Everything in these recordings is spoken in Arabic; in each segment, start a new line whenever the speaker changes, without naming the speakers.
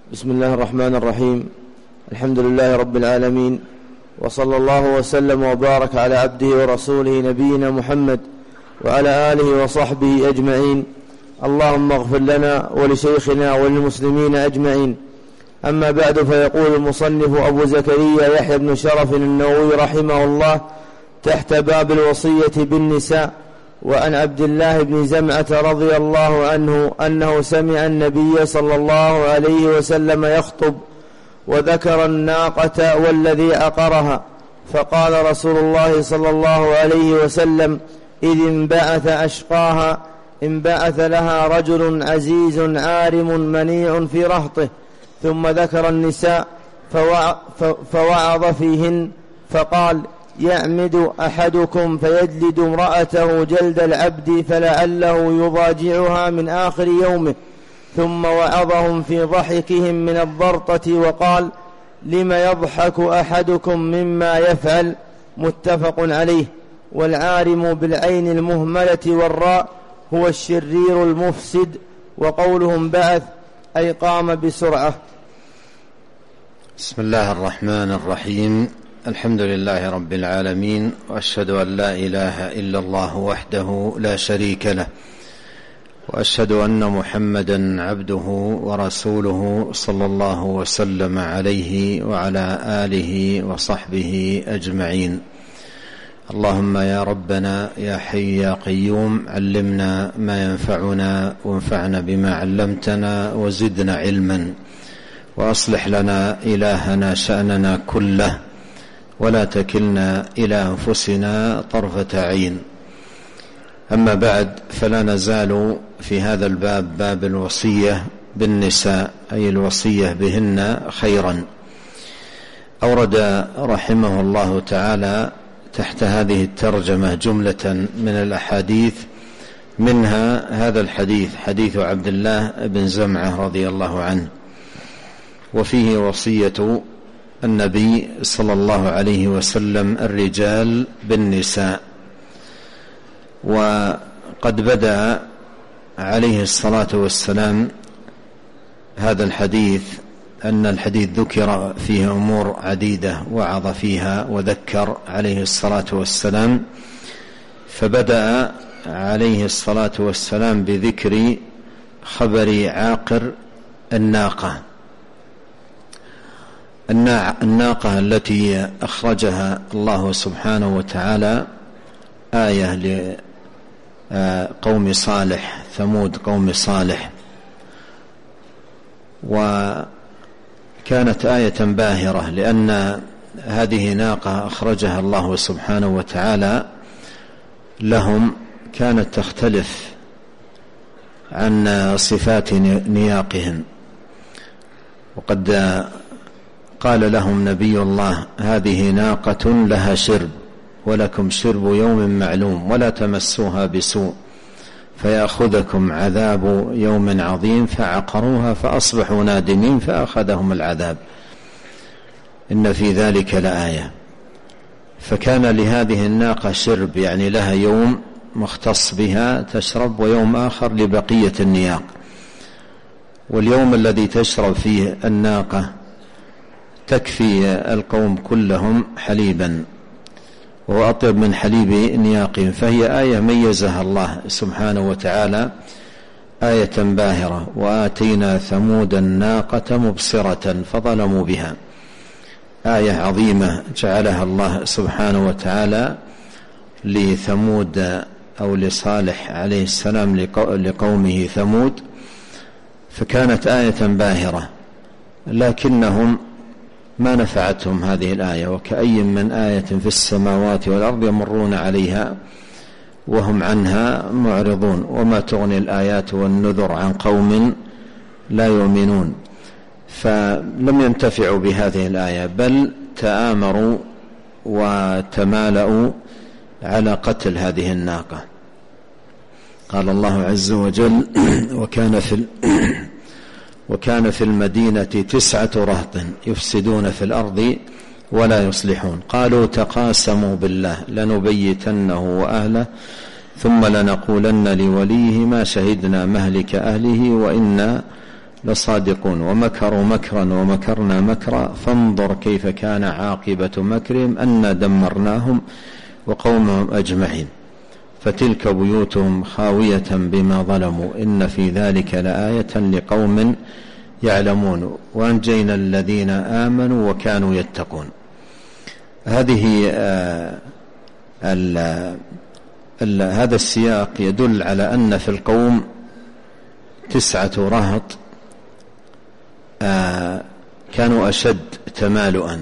بسم الله الرحمن الرحيم. الحمد لله رب العالمين، وصلى الله وسلم وبارك على عبده ورسوله نبينا محمد وعلى آله وصحبه أجمعين. اللهم اغفر لنا ولشيخنا وللمسلمين أجمعين. أما بعد، فيقول المصنف أبو زكريا يحيى بن شرف النووي رحمه الله تحت باب الوصية بالنساء: وعن عبد الله بن زمعة رضي الله عنه أنه سمع النبي صلى الله عليه وسلم يخطب وذكر الناقة والذي عقرها، فقال رسول الله صلى الله عليه وسلم: إذ انبعث أشقاها انبعث لها رجل عزيز عارم منيع في رهطه. ثم ذكر النساء فوعظ فيهن فقال: يعمد أحدكم فيجلد امرأته جلد العبد فلعله يضاجعها من آخر يومه. ثم وعظهم في ضحكهم من الضرطة وقال: لم يضحك أحدكم مما يفعل؟ متفق عليه. والعارم بالعين المهملة والراء هو الشرير المفسد، وقولهم بعث أي قام بسرعة.
بسم الله الرحمن الرحيم. الحمد لله رب العالمين، وأشهد أن لا إله إلا الله وحده لا شريك له، وأشهد أن محمدا عبده ورسوله صلى الله وسلم عليه وعلى آله وصحبه أجمعين. اللهم يا ربنا يا حي يا قيوم، علمنا ما ينفعنا وانفعنا بما علمتنا وزدنا علما، وأصلح لنا إلهنا شأننا كله، ولا تكلنا إلى أنفسنا طرفة عين. أما بعد، فلا نزال في هذا الباب، باب الوصية بالنساء، أي الوصية بهن خيرا. أورد رحمه الله تعالى تحت هذه الترجمة جملة من الأحاديث، منها هذا الحديث، حديث عبد الله بن زمعة رضي الله عنه، وفيه وصية النبي صلى الله عليه وسلم الرجال بالنساء. وقد بدأ عليه الصلاة والسلام هذا الحديث، أن الحديث ذكر فيه أمور عديدة وعظ فيها وذكر عليه الصلاة والسلام، فبدأ عليه الصلاة والسلام بذكر خبر عاقر الناقة، الناقة التي أخرجها الله سبحانه وتعالى آية لقوم صالح، ثمود قوم صالح، وكانت آية باهرة، لأن هذه ناقة أخرجها الله سبحانه وتعالى لهم كانت تختلف عن صفات نياقهم. وقد قال لهم نبي الله: هذه ناقة لها شرب ولكم شرب يوم معلوم، ولا تمسوها بسوء فيأخذكم عذاب يوم عظيم. فعقروها فأصبحوا نادمين فأخذهم العذاب. إن في ذلك لآية. فكان لهذه الناقة شرب، يعني لها يوم مختص بها تشرب، ويوم آخر لبقية النياق. واليوم الذي تشرب فيه الناقة تكفي القوم كلهم حليبا، وهو أطيب من حليب نياقهم. فهي آية ميزها الله سبحانه وتعالى، آية باهرة. وآتينا ثمود الناقة مبصرة فظلموا بها، آية عظيمة جعلها الله سبحانه وتعالى لثمود أو لصالح عليه السلام لقومه ثمود، فكانت آية باهرة. لكنهم ما نفعتهم هذه الآية، وكأي من آية في السماوات والأرض يمرون عليها وهم عنها معرضون، وما تغني الآيات والنذر عن قوم لا يؤمنون. فلم ينتفعوا بهذه الآية، بل تآمروا وتمالأوا على قتل هذه الناقة. قال الله عز وجل: وكان في المدينة 9 رهط يفسدون في الأرض ولا يصلحون، قالوا تقاسموا بالله لنبيتنه وأهله ثم لنقولن لوليه ما شهدنا مهلك أهله وإنا لصادقون ومكروا مكرا ومكرنا مكرا فانظر كيف كان عاقبة مكرهم أنا دمرناهم وقومهم أجمعين فتلك بيوتهم خاوية بما ظلموا إن في ذلك لآية لقوم يعلمون وأنجينا الذين آمنوا وكانوا يتقون. هذه هذا السياق يدل على أن في القوم 9 رهط كانوا أشد تمالؤا.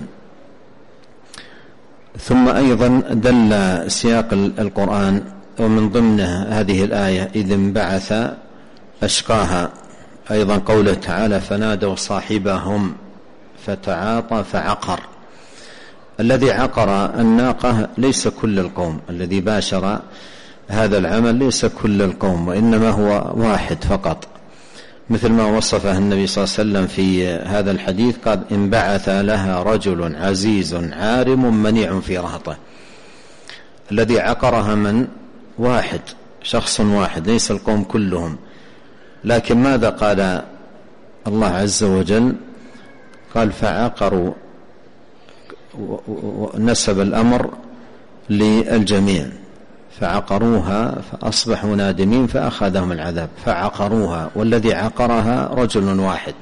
ثم أيضا دل سياق القرآن ومن ضمنه هذه الآية إذ انبعث أشقاها، أيضا قوله تعالى فنادوا صاحبهم فتعاطى فعقر. الذي عقر الناقة ليس كل القوم، الذي باشر هذا العمل ليس كل القوم وإنما هو واحد فقط، مثل ما وصفه النبي صلى الله عليه وسلم في هذا الحديث قال انبعث لها رجل عزيز عارم منيع في رهطه. الذي عقرها من واحد، شخص واحد، ليس القوم كلهم. لكن ماذا قال الله عز وجل؟ قال فعقروا، نسب الأمر للجميع، فعقروها فأصبحوا نادمين فأخذهم العذاب. فعقروها، والذي عقرها رجل واحد،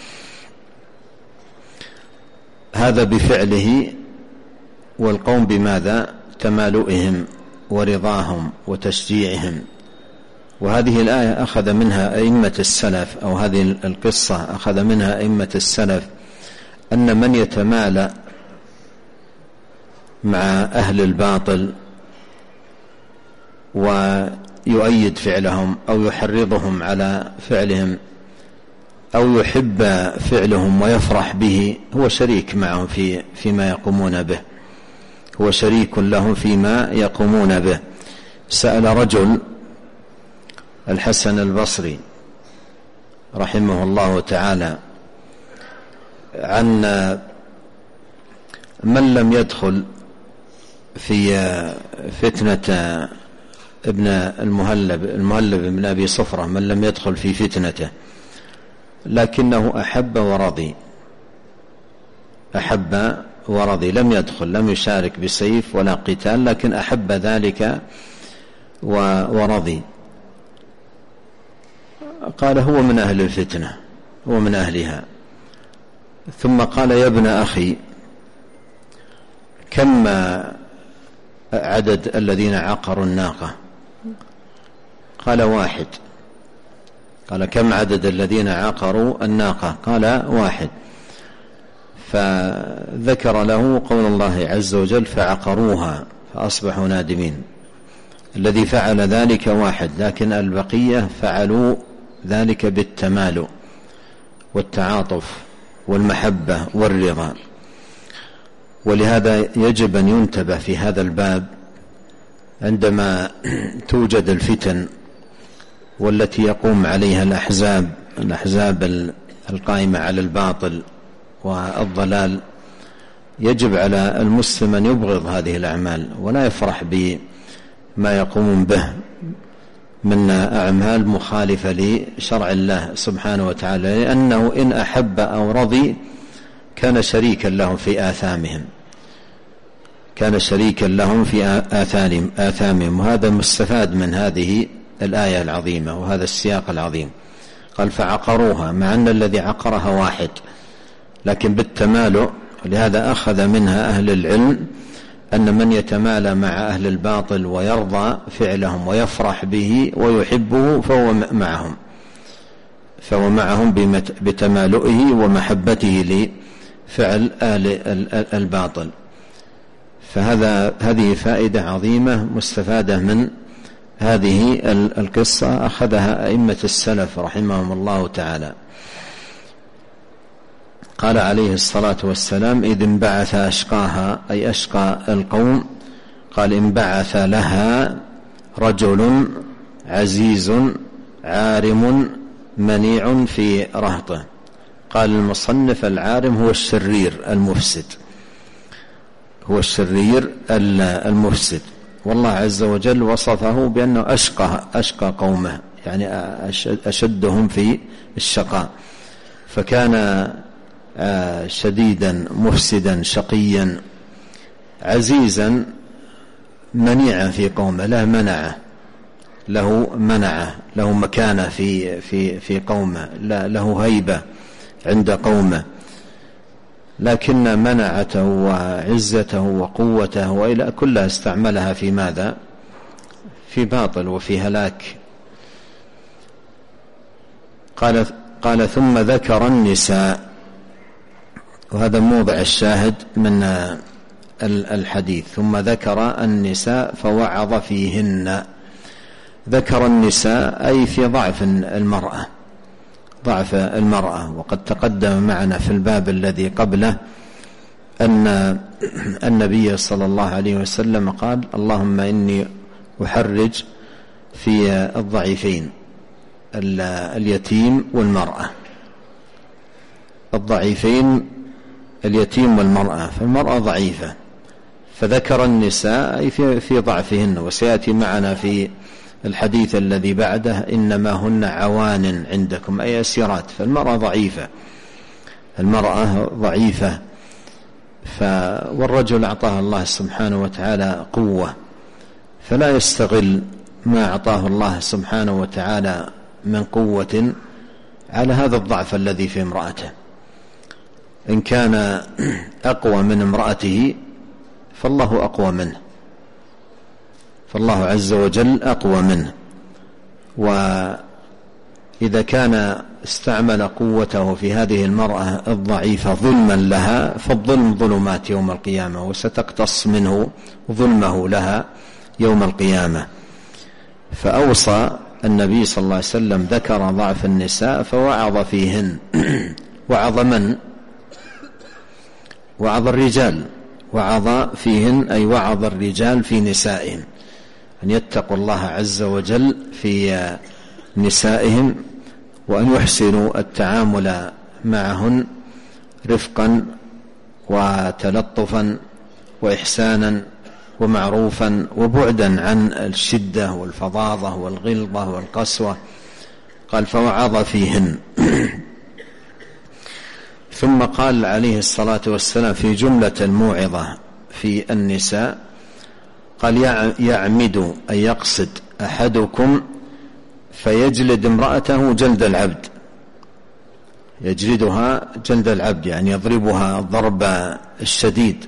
هذا بفعله، والقوم بماذا؟ تمالؤهم ورضاهم وتشجيعهم. وهذه الآية أخذ منها أئمة السلف، أو هذه القصة أخذ منها أئمة السلف أن من يتمالأ مع أهل الباطل ويؤيد فعلهم أو يحرضهم على فعلهم أو يحب فعلهم ويفرح به، هو شريك معهم فيما يقومون به، هو شريك لهم فيما يقومون به. سأل رجل الحسن البصري رحمه الله تعالى عن من لم يدخل في فتنة ابن المهلب بن أبي صفرة، من لم يدخل في فتنته لكنه أحب ورضي، لم يدخل، لم يشارك بسيف ولا قتال، لكن أحب ذلك ورضي. قال هو من أهل الفتنة، هو من أهلها. ثم قال يا ابن أخي كم عدد الذين عقروا الناقة؟ قال 1. قال كم عدد الذين عقروا الناقة؟ قال 1. فذكر له قول الله عز وجل فعقروها فأصبحوا نادمين. الذي فعل ذلك 1، لكن البقية فعلوا ذلك بالتمالؤ والتعاطف والمحبة والرضا. ولهذا يجب أن ينتبه في هذا الباب عندما توجد الفتن والتي يقوم عليها الأحزاب القائمة على الباطل والضلال. يجب على المسلم أن يبغض هذه الأعمال ولا يفرح بما يقوم به من أعمال مخالفة لشرع الله سبحانه وتعالى، لأنه إن أحب أو رضي كان شريكا لهم في آثامهم، كان شريكا لهم في آثامهم. وهذا مستفاد من هذه الآية العظيمة وهذا السياق العظيم. قال فعقروها، مع أن الذي عقرها 1 لكن بالتمالؤ. لهذا أخذ منها أهل العلم أن من يتمالى مع أهل الباطل ويرضى فعلهم ويفرح به ويحبه فهو معهم بتمالؤه ومحبته لفعل أهل الباطل. هذه فائدة عظيمة مستفادة من هذه القصة أخذها أئمة السلف رحمهم الله تعالى. قال عليه الصلاة والسلام إذ انبعث أشقاها، أي أشقى القوم. قال انبعث لها رجل عزيز عارم منيع في رهطه. قال المصنف العارم هو الشرير المفسد، هو الشرير المفسد. والله عز وجل وصفه بأنه أشقى قومه، يعني أشدهم في الشقاء. فكان شديدا مفسدا شقيا عزيزا منيعا في قومه، له مكانة في قومه، له هيبة عند قومه، لكن منعته وعزته وقوته وإلى كلها استعملها في ماذا؟ في باطل وفي هلاك. قال ثم ذكر النساء، وهذا موضع الشاهد من الحديث، ثم ذكر النساء فوعظ فيهن. ذكر النساء أي في ضعف المرأة، وقد تقدم معنا في الباب الذي قبله أن النبي صلى الله عليه وسلم قال: اللهم إني أحرج في الضعيفين، اليتيم والمرأة، الضعيفين اليتيم والمرأة، فالمرأة ضعيفة، فذكر النساء أي في ضعفهن، وسيأتي معنا في الحديث الذي بعده: إنما هن عوان عندكم، أي أسيرات. فالمرأة ضعيفة، والرجل أعطاه الله سبحانه وتعالى قوة، فلا يستغل ما أعطاه الله سبحانه وتعالى من قوة على هذا الضعف الذي في امرأته. إن كان أقوى من امرأته فالله أقوى منه، فالله عز وجل أقوى منه. وإذا كان استعمل قوته في هذه المرأة الضعيفة ظلما لها، فالظلم ظلمات يوم القيامة، وستقتص منه ظلمه لها يوم القيامة. فأوصى النبي صلى الله عليه وسلم، ذكر ضعف النساء فوعظ فيهن. وعظ من؟ وعظ الرجال، وعظ فيهن أي وعظ الرجال في نسائهم، أن يتقوا الله عز وجل في نسائهم، وأن يحسنوا التعامل معهن رفقا وتلطفا وإحسانا ومعروفا، وبعدا عن الشدة والفظاظة والغلظة والقسوة. قال: فوعظ فيهن. ثم قال عليه الصلاة والسلام في جملة الموعظة في النساء، قال: يعمد أن يقصد أحدكم فيجلد امرأته جلد العبد، يجلدها جلد العبد، يعني يضربها الضرب الشديد.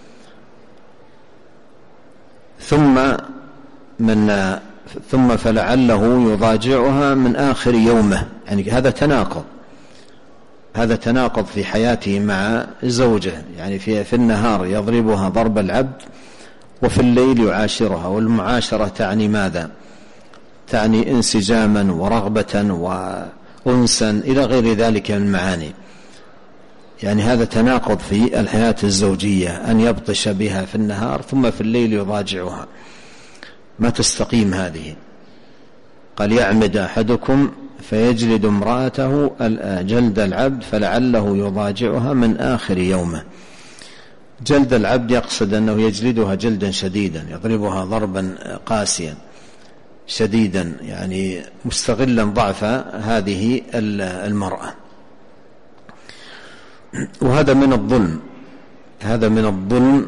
ثم فلعله يضاجعها من آخر يومه، يعني هذا تناقض في حياته مع زوجه، يعني في النهار يضربها ضرب العبد، وفي الليل يعاشرها. والمعاشرة تعني ماذا؟ تعني انسجاما ورغبة وأنسا إلى غير ذلك من المعاني. يعني هذا تناقض في الحياة الزوجية، أن يبطش بها في النهار ثم في الليل يضاجعها، ما تستقيم هذه. قال: يعمد أحدكم فيجلد امرأته جلد العبد فلعله يضاجعها من آخر يومه. جلد العبد يقصد أنه يجلدها جلدا شديدا، يضربها ضربا قاسيا شديدا، يعني مستغلا ضعف هذه المرأة. وهذا من الظلم.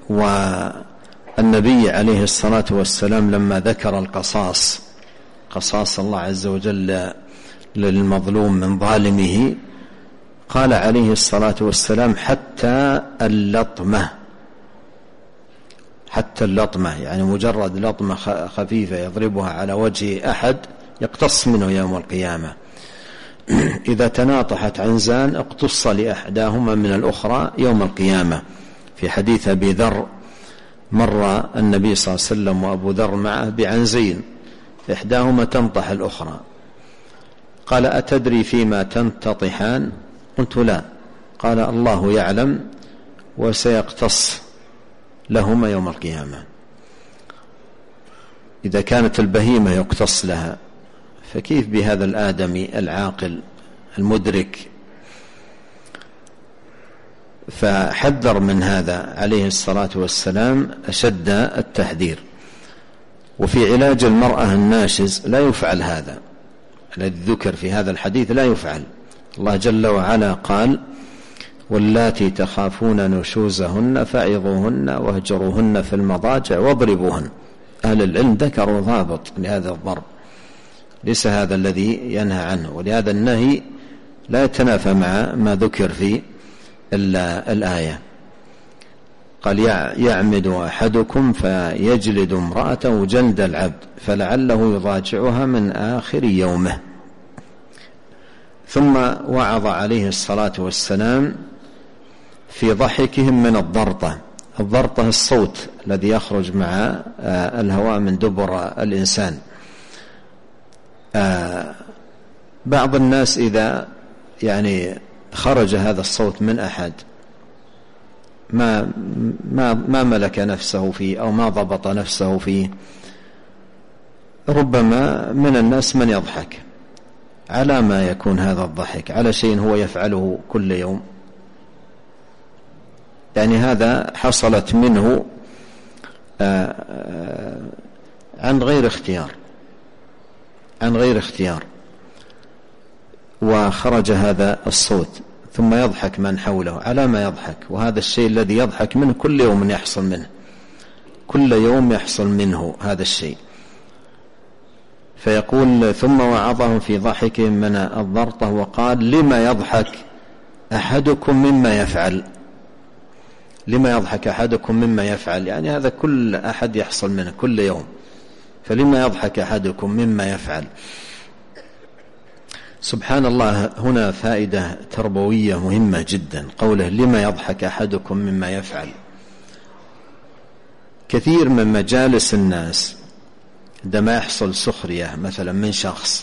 والنبي عليه الصلاة والسلام لما ذكر قصاص الله عز وجل للمظلوم من ظالمه، قال عليه الصلاة والسلام: حتى اللطمة، يعني مجرد لطمة خفيفة يضربها على وجه أحد يقتص منه يوم القيامة. إذا تناطحت عنزان اقتص لأحداهما من الأخرى يوم القيامة. في حديث أبي ذر، مر النبي صلى الله عليه وسلم وأبو ذر معه بعنزين، إحداهما تنطح الأخرى، قال: أتدري فيما تنتطحان؟ قلت: لا. قال: الله يعلم، وسيقتص لهما يوم القيامة. إذا كانت البهيمة يقتص لها، فكيف بهذا الآدمي العاقل المدرك؟ فحذر من هذا عليه الصلاة والسلام أشد التحذير. وفي علاج المرأة الناشز لا يفعل هذا الذي ذكر في هذا الحديث، لا يفعل، الله جل وعلا قال: واللاتي تخافون نشوزهن فعظوهن واهجروهن في المضاجع واضربوهن. أهل العلم ذكروا ضابط لهذا الضرب، ليس هذا الذي ينهى عنه، ولهذا النهي لا يتنافى مع ما ذكر في الآية. قال: يعمد أحدكم فيجلد امرأته جلد العبد فلعله يضاجعها من آخر يومه. ثم وعظ عليه الصلاة والسلام في ضحكهم من الضرطة. الضرطة الصوت الذي يخرج مع الهواء من دبر الإنسان. بعض الناس إذا خرج هذا الصوت من أحد ما ملك نفسه فيه أو ما ضبط نفسه فيه، ربما من الناس من يضحك. على ما يكون هذا الضحك؟ على شيء هو يفعله كل يوم، هذا حصلت منه عن غير اختيار، وخرج هذا الصوت ثم يضحك من حوله. على ما يضحك؟ وهذا الشيء الذي يضحك منه كل يوم يحصل منه، كل يوم يحصل منه هذا الشيء. فيقول: ثم وعظهم في ضحكهم من الضرطة وقال: لما يضحك أحدكم مما يفعل؟ لما يضحك أحدكم مما يفعل؟ هذا كل أحد يحصل منه كل يوم، فلما يضحك أحدكم مما يفعل؟ سبحان الله، هنا فائدة تربوية مهمة جدا. قوله: لما يضحك أحدكم مما يفعل. كثير من مجالس الناس عندما يحصل سخرية مثلا من شخص،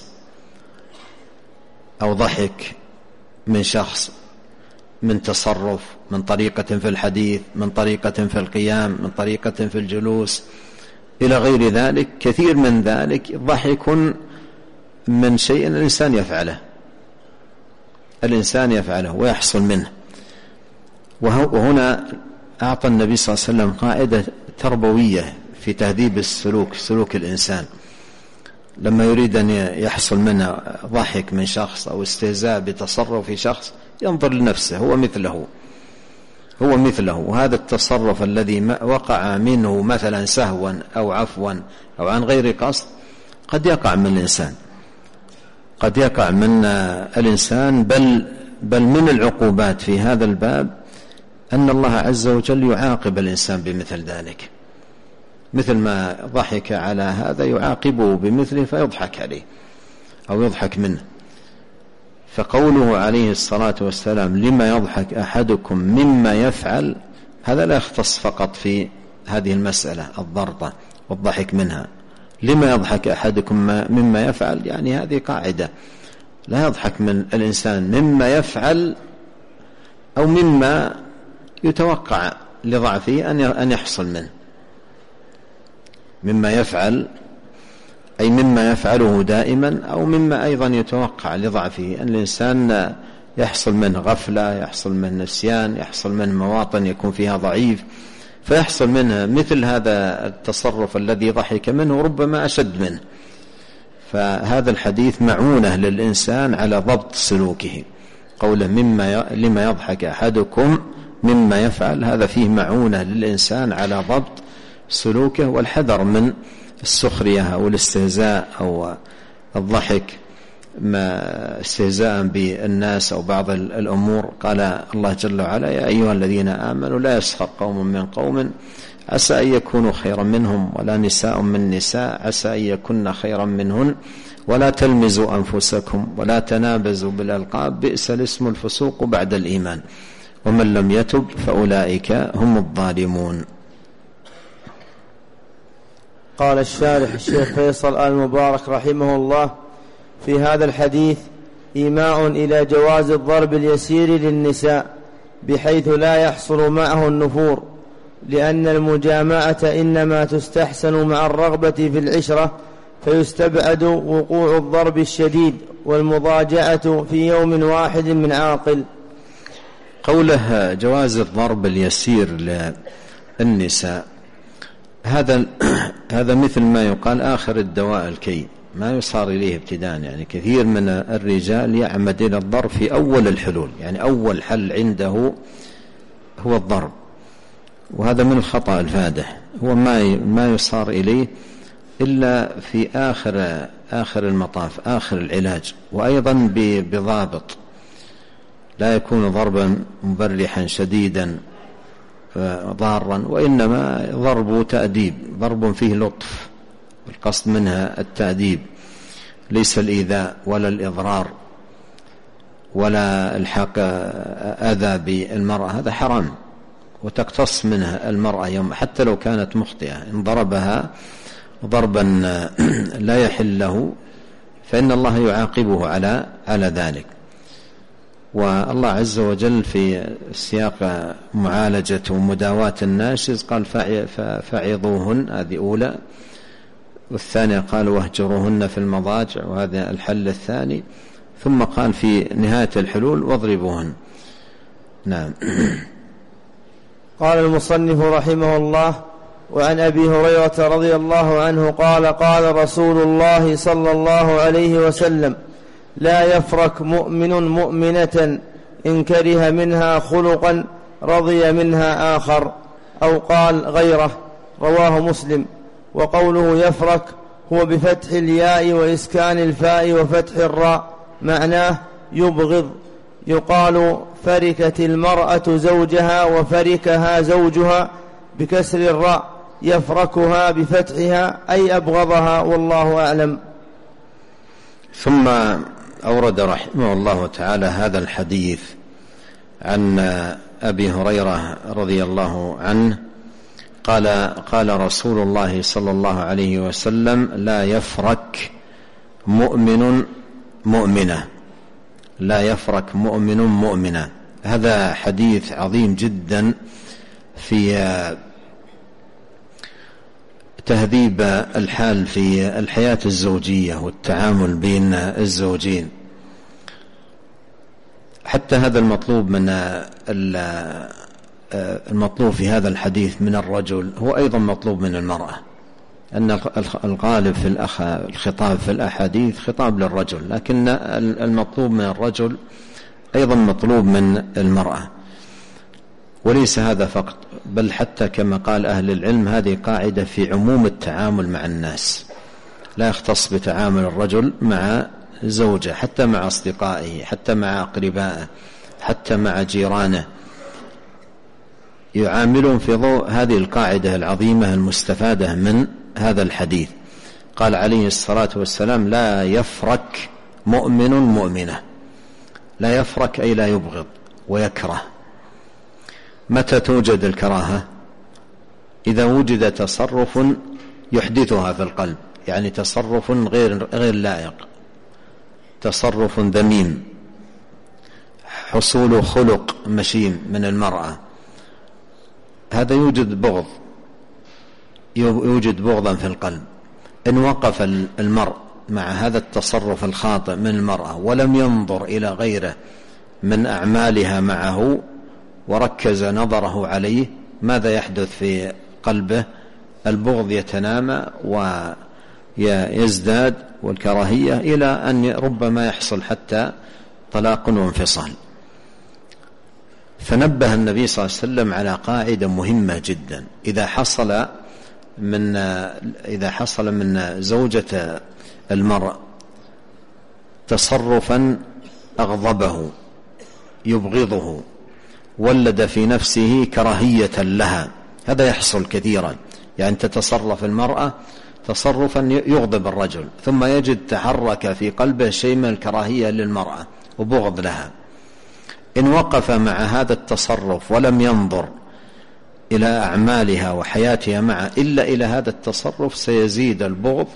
أو ضحك من شخص، من تصرف، من طريقة في الحديث، من طريقة في القيام، من طريقة في الجلوس إلى غير ذلك، كثير من ذلك ضحك من شيء الإنسان يفعله ويحصل منه. وهنا أعطى النبي صلى الله عليه وسلم قاعدة تربوية في تهذيب سلوك الإنسان. لما يريد أن يحصل منه ضحك من شخص أو استهزاء بتصرف شخص، ينظر لنفسه، هو مثله. وهذا التصرف الذي وقع منه مثلا سهوا أو عفوا أو عن غير قصد قد يقع من الإنسان، بل من العقوبات في هذا الباب أن الله عز وجل يعاقب الإنسان بمثل ذلك. مثل ما ضحك على هذا يعاقبه بمثله فيضحك عليه أو يضحك منه. فقوله عليه الصلاة والسلام: لما يضحك أحدكم مما يفعل، هذا لا يختص فقط في هذه المسألة الضرطة والضحك منها. لما يضحك أحدكم مما يفعل، هذه قاعدة، لا يضحك من الإنسان مما يفعل أو مما يتوقع لضعفه أن يحصل منه. مما يفعل أي مما يفعله دائما، أو مما أيضا يتوقع لضعفه، أن الإنسان يحصل منه غفلة، يحصل منه نسيان، يحصل منه مواطن يكون فيها ضعيف، فيحصل منه مثل هذا التصرف الذي ضحك منه، ربما أشد منه. فهذا الحديث معونة للإنسان على ضبط سلوكه. قوله لما يضحك أحدكم مما يفعل، هذا فيه معونة للإنسان على ضبط سلوكه والحذر من السخرية أو الاستهزاء أو الضحك استهزاء بالناس أو بعض الأمور. قال الله جل وعلا: يا أيها الذين آمنوا لا يسخر قوم من قوم عسى أن يكونوا خيرا منهم، ولا نساء من نساء عسى أن يكن خيرا منهن، ولا تلمزوا أنفسكم ولا تنابزوا بالألقاب بئس الاسم الفسوق بعد الإيمان ومن لم يتب فأولئك هم الظالمون.
قال الشارح الشيخ فيصل آل مبارك رحمه الله: في هذا الحديث إيماء إلى جواز الضرب اليسير للنساء بحيث لا يحصل معه النفور، لأن المجامعة إنما تستحسن مع الرغبة في العشرة، فيستبعد وقوع الضرب الشديد والمضاجعة في يوم واحد من عاقل.
قوله جواز الضرب اليسير للنساء، هذا مثل ما يقال آخر الدواء الكي، ما يصار إليه ابتداء. يعني كثير من الرجال يعمد إلى الضرب في أول الحلول، يعني أول حل عنده هو الضرب، وهذا من الخطأ الفادح. هو ما يصار إليه إلا في آخر المطاف، آخر العلاج، وأيضا بضابط، لا يكون ضربا مبرحا شديدا ضارا، وإنما ضرب تأديب، ضرب فيه لطف، القصد منها التأديب، ليس الإيذاء ولا الإضرار ولا الحاق أذى بالمرأة، هذا حرام، وتقتص منها المرأة يوم حتى لو كانت مخطئة، إن ضربها ضربا لا يحل له فإن الله يعاقبه على ذلك. والله عز وجل في سياق معالجة ومداواة الناشز قال فعظوهن، هذه أولى، والثانية قال واهجروهن في المضاجع، وهذا الحل الثاني، ثم قال في نهاية الحلول واضربوهن. نعم.
قال المصنف رحمه الله: وعن أبي هريرة رضي الله عنه قال: قال رسول الله صلى الله عليه وسلم: لا يفرك مؤمن مؤمنة إن كره منها خلقا رضي منها آخر، أو قال غيره، رواه مسلم. وقوله يفرك هو بفتح الياء وإسكان الفاء وفتح الراء، معناه يبغض. يقال فركت المرأة زوجها وفركها زوجها بكسر الراء، يفركها بفتحها أي أبغضها، والله أعلم.
ثم أورد رحمه الله تعالى هذا الحديث عن أبي هريرة رضي الله عنه قال رسول الله صلى الله عليه وسلم: لا يفرك مؤمن مؤمنة، لا يفرك مؤمن مؤمنة. هذا حديث عظيم جدا في تهذيب الحال في الحياة الزوجية والتعامل بين الزوجين. حتى هذا المطلوب في هذا الحديث من الرجل هو أيضا مطلوب من المرأة، أن الغالب في الخطاب في الأحاديث خطاب للرجل، لكن المطلوب من الرجل أيضا مطلوب من المرأة. وليس هذا فقط، بل حتى كما قال أهل العلم هذه قاعدة في عموم التعامل مع الناس، لا يختص بتعامل الرجل مع زوجه، حتى مع أصدقائه، حتى مع أقربائه، حتى مع جيرانه، يعاملهم في ضوء هذه القاعدة العظيمة المستفادة من هذا الحديث. قال عليه الصلاة والسلام: لا يفرك مؤمن مؤمنة. لا يفرك أي لا يبغض ويكره. متى توجد الكراهة؟ إذا وجد تصرف يحدثها في القلب، يعني تصرف غير لائق، تصرف ذميم، حصول خلق مشين من المرأة، هذا يوجد بغضا في القلب. إن وقف المرء مع هذا التصرف الخاطئ من المرأة ولم ينظر إلى غيره من أعمالها معه وركز نظره عليه، ماذا يحدث في قلبه؟ البغض يتنامى ويزداد، والكراهية إلى أن ربما يحصل حتى طلاق وانفصال. فنبه النبي صلى الله عليه وسلم على قاعدة مهمة جدا: إذا حصل من زوجة المرء تصرفا أغضبه يبغضه، ولد في نفسه كراهية لها، هذا يحصل كثيرا، يعني تتصرف المرأة تصرفا يغضب الرجل، ثم يجد تحرك في قلبه شيء من الكراهية للمرأة وبغض لها. إن وقف مع هذا التصرف ولم ينظر إلى أعمالها وحياتها معه إلا إلى هذا التصرف، سيزيد البغض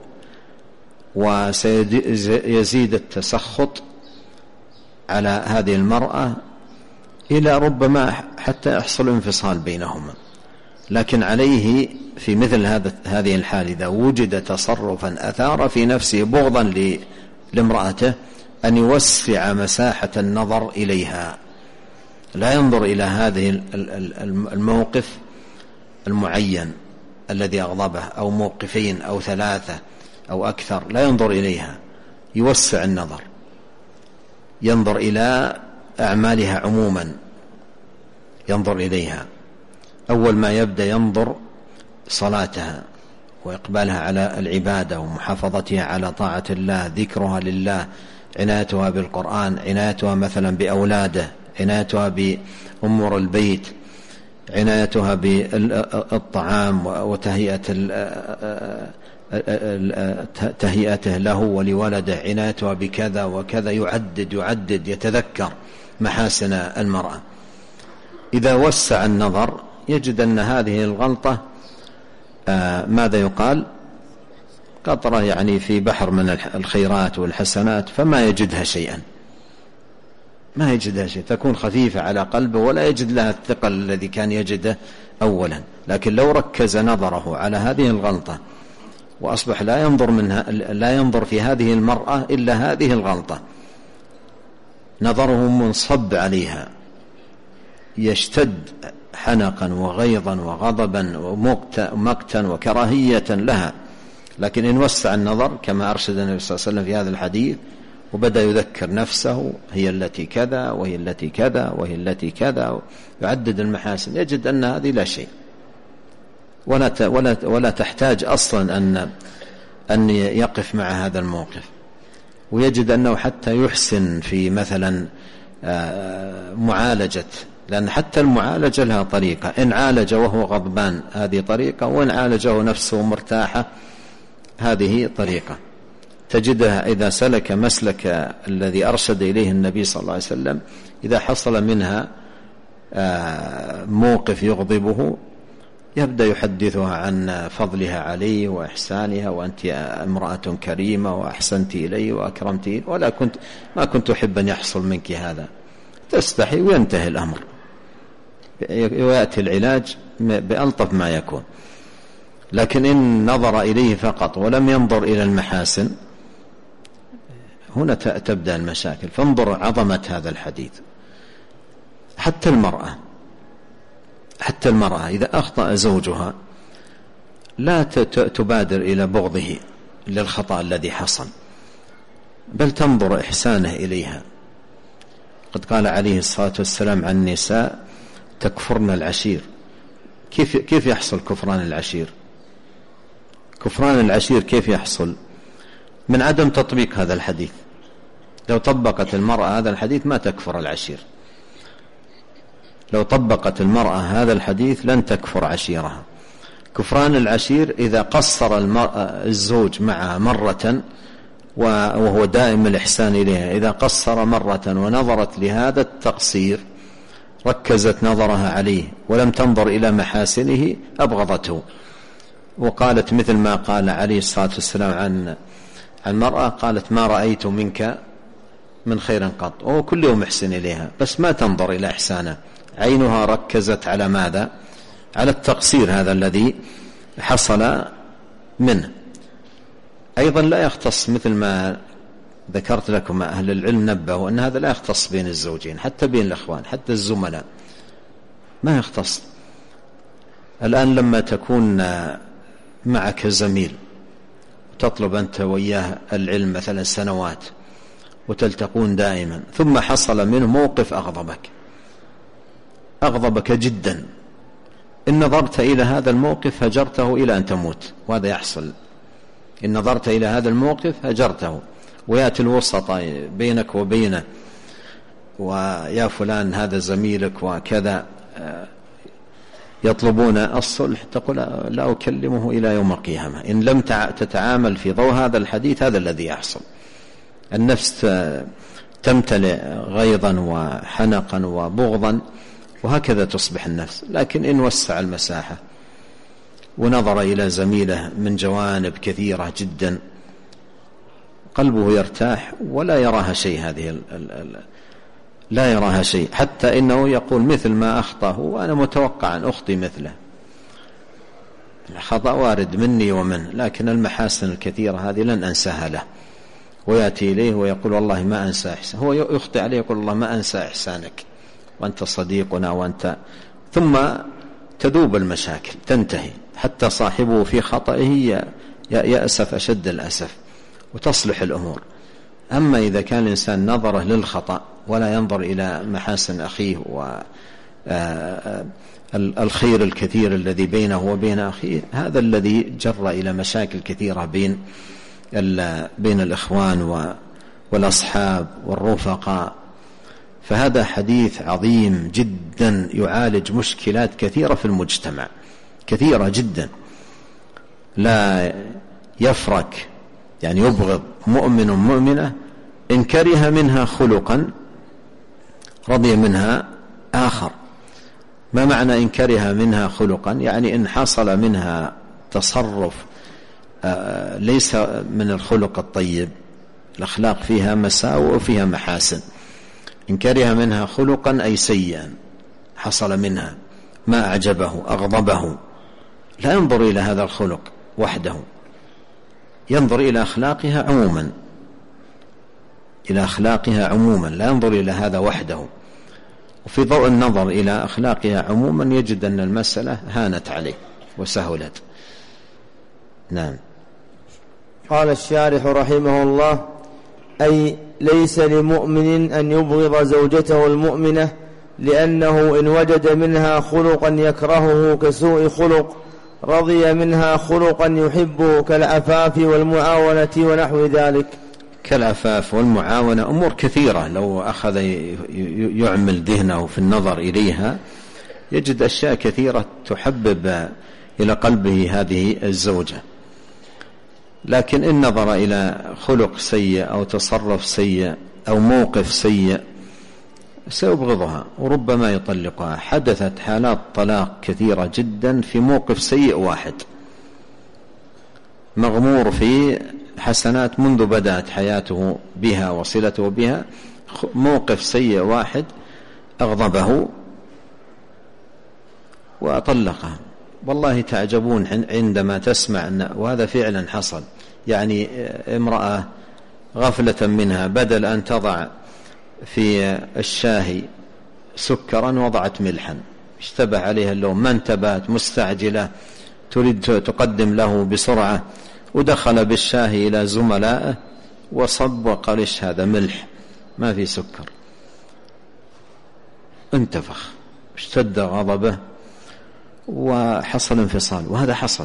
وسيزيد التسخط على هذه المرأة، إلى ربما حتى يحصل انفصال بينهما. لكن عليه في مثل هذه الحال إذا وجد تصرفا أثار في نفسه بغضا لامرأته، أن يوسع مساحة النظر إليها، لا ينظر إلى هذه الموقف المعين الذي أغضبه، أو موقفين أو ثلاثة أو أكثر لا ينظر إليها، يوسع النظر، ينظر إلى أعمالها عموما، ينظر إليها. أول ما يبدأ ينظر صلاتها وإقبالها على العبادة ومحافظتها على طاعة الله، ذكرها لله، عنايتها بالقرآن، عنايتها مثلا بأولاده، عنايتها بأمور البيت، عنايتها بالطعام وتهيئته له ولولده، عنايتها بكذا وكذا، يعدد يتذكر محاسن المرأة. إذا وسع النظر يجد أن هذه الغلطة ماذا يقال؟ قطرة يعني في بحر من الخيرات والحسنات، فما يجدها شيئا، ما يجدها شيء، تكون خفيفة على قلبه ولا يجد لها الثقل الذي كان يجده أولا. لكن لو ركز نظره على هذه الغلطة وأصبح لا ينظر في هذه المرأة إلا هذه الغلطة، نظره منصب عليها، يشتد حنقا وغيظا وغضبا ومقتا وكراهية لها. لكن إن وسع النظر كما أرشد النبي صلى الله عليه وسلم في هذا الحديث، وبدأ يذكر نفسه هي التي كذا وهي التي كذا وهي التي كذا، يعدد المحاسن، يجد أن هذه لا شيء، ولا تحتاج أصلا أن يقف مع هذا الموقف. ويجد أنه حتى يحسن في مثلا معالجة، لأن حتى المعالجة لها طريقة، إن عالج وهو غضبان هذه طريقة، وإن عالجه نفسه مرتاحة هذه طريقة. تجدها إذا سلك مسلك الذي أرشد إليه النبي صلى الله عليه وسلم، إذا حصل منها موقف يغضبه يبدأ يحدثها عن فضلها عليه وإحسانها، وأنت امرأة كريمة وأحسنت إلي وأكرمت، ما كنت أحب أن يحصل منك هذا، تستحي وينتهي الأمر، ويأتي العلاج بألطف ما يكون. لكن إن نظر إليه فقط ولم ينظر إلى المحاسن، هنا تبدأ المشاكل. فانظر عظمة هذا الحديث. حتى المرأة إذا أخطأ زوجها لا تبادر إلى بغضه للخطأ الذي حصل، بل تنظر إحسانه إليها. قد قال عليه الصلاة والسلام عن النساء: تكفرن العشير. كيف يحصل كفران العشير؟ كفران العشير كيف يحصل؟ من عدم تطبيق هذا الحديث. لو طبقت المرأة هذا الحديث ما تكفر العشير، لو طبقت المرأة هذا الحديث لن تكفر عشيرها. كفران العشير إذا قصر الزوج معها مرة وهو دائم الإحسان إليها، إذا قصر مرة ونظرت لهذا التقصير، ركزت نظرها عليه ولم تنظر إلى محاسنه، أبغضته. وقالت مثل ما قال عليه الصلاة والسلام عن المرأة، قالت: ما رأيت منك من خير قط. وهو كل يوم محسن إليها، بس ما تنظر إلى إحسانه، عينها ركزت على ماذا؟ على التقصير هذا الذي حصل منه. أيضا لا يختص، مثل ما ذكرت لكم أهل العلم نبهوا أن هذا لا يختص بين الزوجين، حتى بين الأخوان، حتى الزملاء ما يختص. الآن لما تكون معك زميل وتطلب أنت وياه العلم مثلا سنوات وتلتقون دائما، ثم حصل منه موقف أغضبك جدا، إن نظرت إلى هذا الموقف هجرته إلى أن تموت، وهذا يحصل. إن نظرت إلى هذا الموقف هجرته، ويأتي الوسطاء بينك وبينه، ويا فلان هذا زميلك وكذا، يطلبون الصلح، تقول: لا أكلمه إلى يوم القيامة. إن لم تتعامل في ضوء هذا الحديث، هذا الذي يحصل. النفس تمتلئ غيظا وحنقا وبغضا، وهكذا تصبح النفس. لكن إن وسع المساحة ونظر إلى زميله من جوانب كثيرة جدا، قلبه يرتاح ولا يراها شيء، لا يراها شيء، حتى إنه يقول: مثل ما أخطأه وأنا متوقع أن أخطي مثله. الخطأ وارد مني ومنه، لكن المحاسن الكثيرة هذه لن أنساها له. ويأتي إليه ويقول: والله ما أنسى إحسانك. هو يخطئ عليه يقول: الله ما أنسى إحسانك، وأنت صديقنا وأنت. ثم تذوب المشاكل، تنتهي، حتى صاحبه في خطئه يأسف أشد الأسف وتصلح الأمور. أما إذا كان الإنسان نظره للخطأ ولا ينظر إلى محاسن أخيه والخير الكثير الذي بينه وبين أخيه، هذا الذي جر إلى مشاكل كثيرة بين الإخوان والأصحاب والرفقاء. فهذا حديث عظيم جدا يعالج مشكلات كثيرة في المجتمع، كثيرة جدا. لا يفرك، يعني يبغض مؤمن مؤمنة إن كره منها خلقا رضي منها آخر. ما معنى إن كره منها خلقا؟ يعني إن حصل منها تصرف ليس من الخلق الطيب، الأخلاق فيها مساوئ وفيها محاسن. إن كره منها خلقا أي سيئا حصل منها ما أعجبه أغضبه، لا ينظر إلى هذا الخلق وحده، ينظر إلى أخلاقها عموما، إلى أخلاقها عموما، لا ينظر إلى هذا وحده. وفي ضوء النظر إلى أخلاقها عموما يجد أن المسألة هانت عليه وسهلت. نعم.
قال الشارح رحمه الله: أي ليس لمؤمن أن يبغض زوجته المؤمنة، لأنه إن وجد منها خلقا يكرهه كسوء خلق رضي منها خلقا يحبه كالعفاف والمعاونة ونحو ذلك.
كالعفاف والمعاونة أمور كثيرة، لو أخذ يعمل ذهنه في النظر إليها يجد أشياء كثيرة تحبب إلى قلبه هذه الزوجة. لكن إن نظر إلى خلق سيء أو تصرف سيء أو موقف سيء سيبغضها وربما يطلقها. حدثت حالات طلاق كثيرة جدا في موقف سيء واحد، مغمور في حسنات منذ بدأت حياته بها وصلته بها، موقف سيء واحد أغضبه وأطلقها. والله تعجبون عندما تسمع وهذا فعلا حصل. يعني امرأة غفلة منها بدل أن تضع في الشاهي سكرا وضعت ملحا، اشتبه عليها اللون، ما انتبهت، مستعجلة تريد تقدم له بسرعة، ودخل بالشاهي إلى زملائه وصب وقال: إيش هذا؟ ملح ما في سكر. انتفخ، اشتد غضبه وحصل انفصال. وهذا حصل.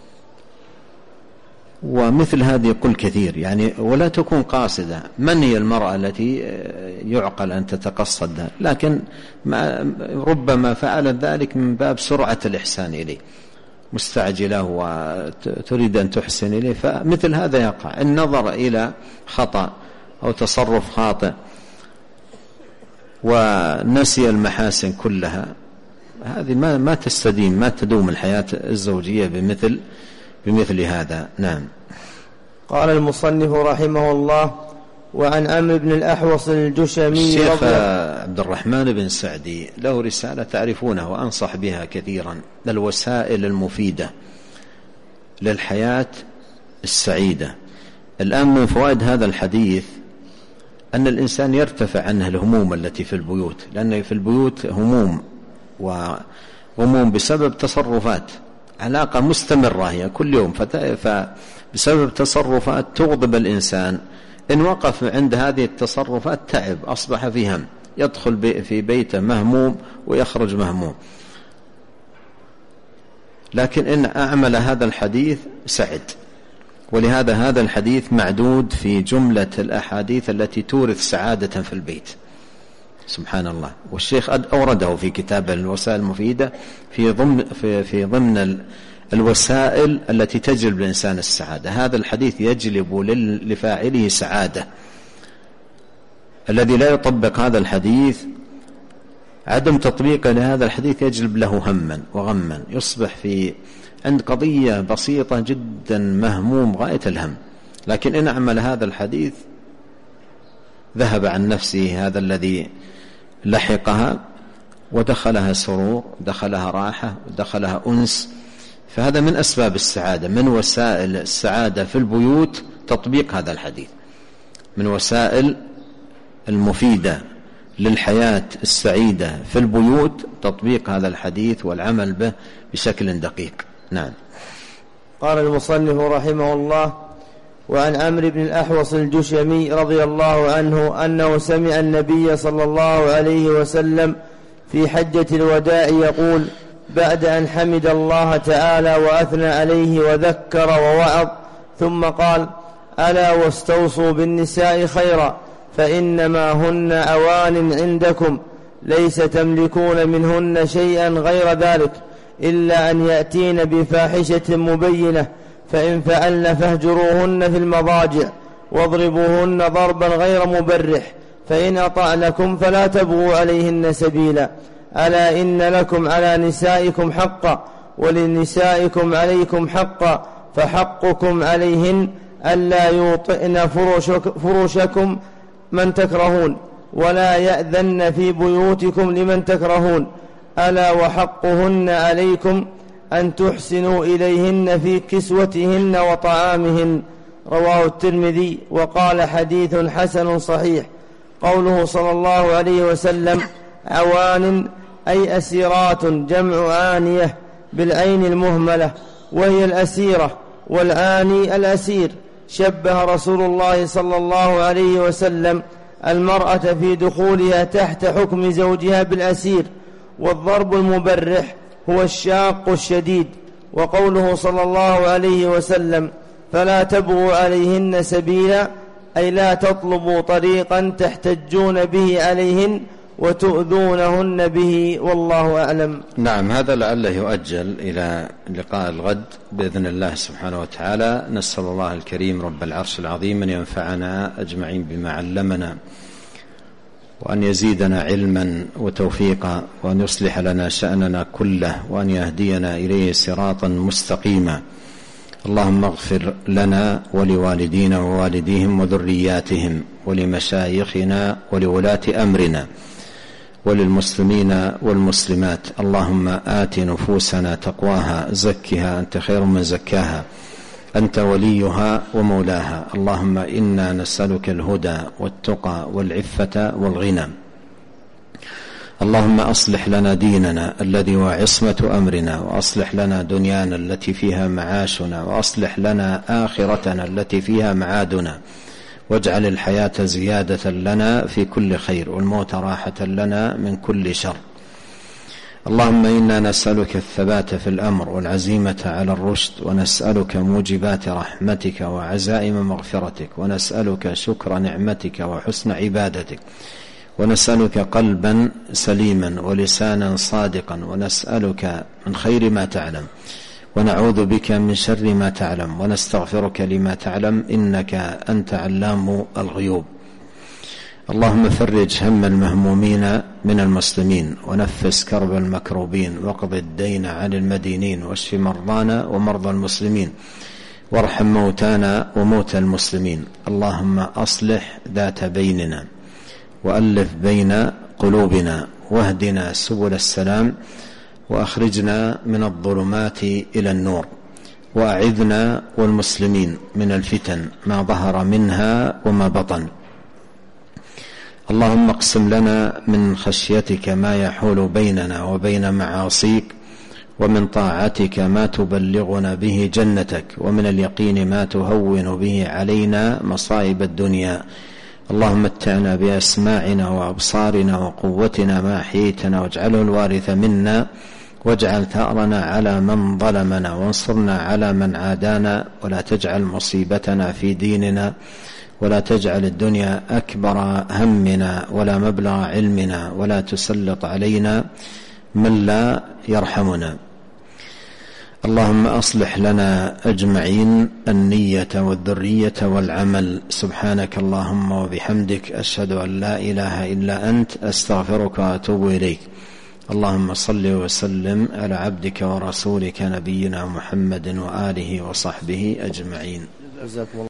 ومثل هذه يقول كثير يعني، ولا تكون قاصدة. من هي المرأة التي يعقل أن تتقصد؟ لكن ربما فعلت ذلك من باب سرعة الإحسان إليه، مستعجلة وتريد أن تحسن إليه، فمثل هذا يقع. النظر إلى خطأ أو تصرف خاطئ ونسي المحاسن كلها، هذه ما تستديم، ما تدوم الحياة الزوجية بمثل هذا. نعم.
قال المصنف رحمه الله: وعن عمرو بن الأحوص الجشمي
الشيخ عبد الرحمن بن سعدي له رسالة تعرفونها وأنصح بها كثيرا، الوسائل المفيدة للحياة السعيدة. الآن من فوائد هذا الحديث أن الإنسان يرتفع عنه الهموم التي في البيوت، لأن في البيوت هموم وهموم بسبب تصرفات، علاقة مستمرة هي كل يوم، فبسبب تصرفات تغضب الإنسان. إن وقف عند هذه التصرفات تعب، أصبح في هم، يدخل في بيته مهموم ويخرج مهموم. لكن إن أعمل هذا الحديث سعد. ولهذا هذا الحديث معدود في جملة الأحاديث التي تورث سعادة في البيت. سبحان الله. والشيخ أورده في كتابه الوسائل المفيدة في ضمن الوسائل التي تجلب للإنسان السعادة. هذا الحديث يجلب لفاعله سعادة. الذي لا يطبق هذا الحديث، عدم تطبيقه لهذا الحديث يجلب له هما وغما، يصبح عند قضية بسيطة جدا مهموم غاية الهم. لكن إن أعمل هذا الحديث ذهب عن نفسه هذا الذي لحقها، ودخلها سرور، دخلها راحة، ودخلها أنس. فهذا من أسباب السعادة، من وسائل السعادة في البيوت تطبيق هذا الحديث، من وسائل المفيدة للحياة السعيدة في البيوت تطبيق هذا الحديث والعمل به بشكل دقيق. نعم.
قال المصنف رحمه الله: وعن عمرو بن الأحوص الجشمي رضي الله عنه أنه سمع النبي صلى الله عليه وسلم في حجة الوداع يقول بعد أن حمد الله تعالى وأثنى عليه وذكر ووعظ، ثم قال: ألا واستوصوا بالنساء خيرا، فإنما هن أوان عندكم، ليس تملكون منهن شيئا غير ذلك إلا أن يأتين بفاحشة مبينة، فإن فعلن فاهجروهن في المضاجع واضربوهن ضربا غير مبرح، فإن أطعنكم فلا تبغوا عليهن سبيلا. ألا إن لكم على نسائكم حقا ولنسائكم عليكم حقا، فحقكم عليهن ألا يوطئن فرشكم من تكرهون، ولا يأذن في بيوتكم لمن تكرهون. ألا وحقهن عليكم أن تحسنوا إليهن في كسوتهن وطعامهن. رواه الترمذي وقال: حديث حسن صحيح. قوله صلى الله عليه وسلم عوان أي أسيرات، جمع آنية بالعين المهملة، وهي الأسيرة، والآني الأسير. شبه رسول الله صلى الله عليه وسلم المرأة في دخولها تحت حكم زوجها بالأسير. والضرب المبرح هو الشاق الشديد. وقوله صلى الله عليه وسلم فلا تبغوا عليهن سبيلا، أي لا تطلبوا طريقا تحتجون به عليهن وتؤذونهن به، والله أعلم.
نعم، هذا لعله يؤجل إلى لقاء الغد بإذن الله سبحانه وتعالى. نسأل الله الكريم رب العرش العظيم أن ينفعنا أجمعين بما علمنا، وأن يزيدنا علما وتوفيقا، وأن يصلح لنا شأننا كله، وأن يهدينا إليه صراطا مستقيما. اللهم اغفر لنا ولوالدينا ووالديهم وذرياتهم ولمشايخنا ولولاة أمرنا وللمسلمين والمسلمات. اللهم آت نفوسنا تقواها، زكها أنت خير من زكاها، أنت وليها ومولاها. اللهم إنا نسألك الهدى والتقى والعفة والغنى. اللهم أصلح لنا ديننا الذي هو عصمة أمرنا، وأصلح لنا دنيانا التي فيها معاشنا، وأصلح لنا آخرتنا التي فيها معادنا، واجعل الحياة زيادة لنا في كل خير، والموت راحة لنا من كل شر. اللهم إنا نسألك الثبات في الأمر والعزيمة على الرشد، ونسألك موجبات رحمتك وعزائم مغفرتك، ونسألك شكر نعمتك وحسن عبادتك، ونسألك قلبا سليما ولسانا صادقا، ونسألك من خير ما تعلم، ونعوذ بك من شر ما تعلم، ونستغفرك لما تعلم، إنك أنت علام الغيوب. اللهم فرج هم المهمومين من المسلمين، ونفس كرب المكروبين، واقض الدين عن المدينين، واشف مرضانا ومرضى المسلمين، وارحم موتانا وموتى المسلمين. اللهم أصلح ذات بيننا، وألف بين قلوبنا، واهدنا سبل السلام، وأخرجنا من الظلمات إلى النور، وأعذنا والمسلمين من الفتن ما ظهر منها وما بطن. اللهم اقسم لنا من خشيتك ما يحول بيننا وبين معاصيك، ومن طاعتك ما تبلغنا به جنتك، ومن اليقين ما تهون به علينا مصائب الدنيا. اللهم متعنا بأسماعنا وأبصارنا وقوتنا ما أحييتنا، واجعله الوارث منا، واجعل ثأرنا على من ظلمنا، وانصرنا على من عادانا، ولا تجعل مصيبتنا في ديننا، ولا تجعل الدنيا أكبر همنا ولا مبلغ علمنا، ولا تسلط علينا من لا يرحمنا. اللهم أصلح لنا أجمعين النية والذرية والعمل. سبحانك اللهم وبحمدك، أشهد أن لا إله إلا أنت، أستغفرك وأتوب إليك. اللهم صل وسلم على عبدك ورسولك نبينا محمد وآله وصحبه أجمعين.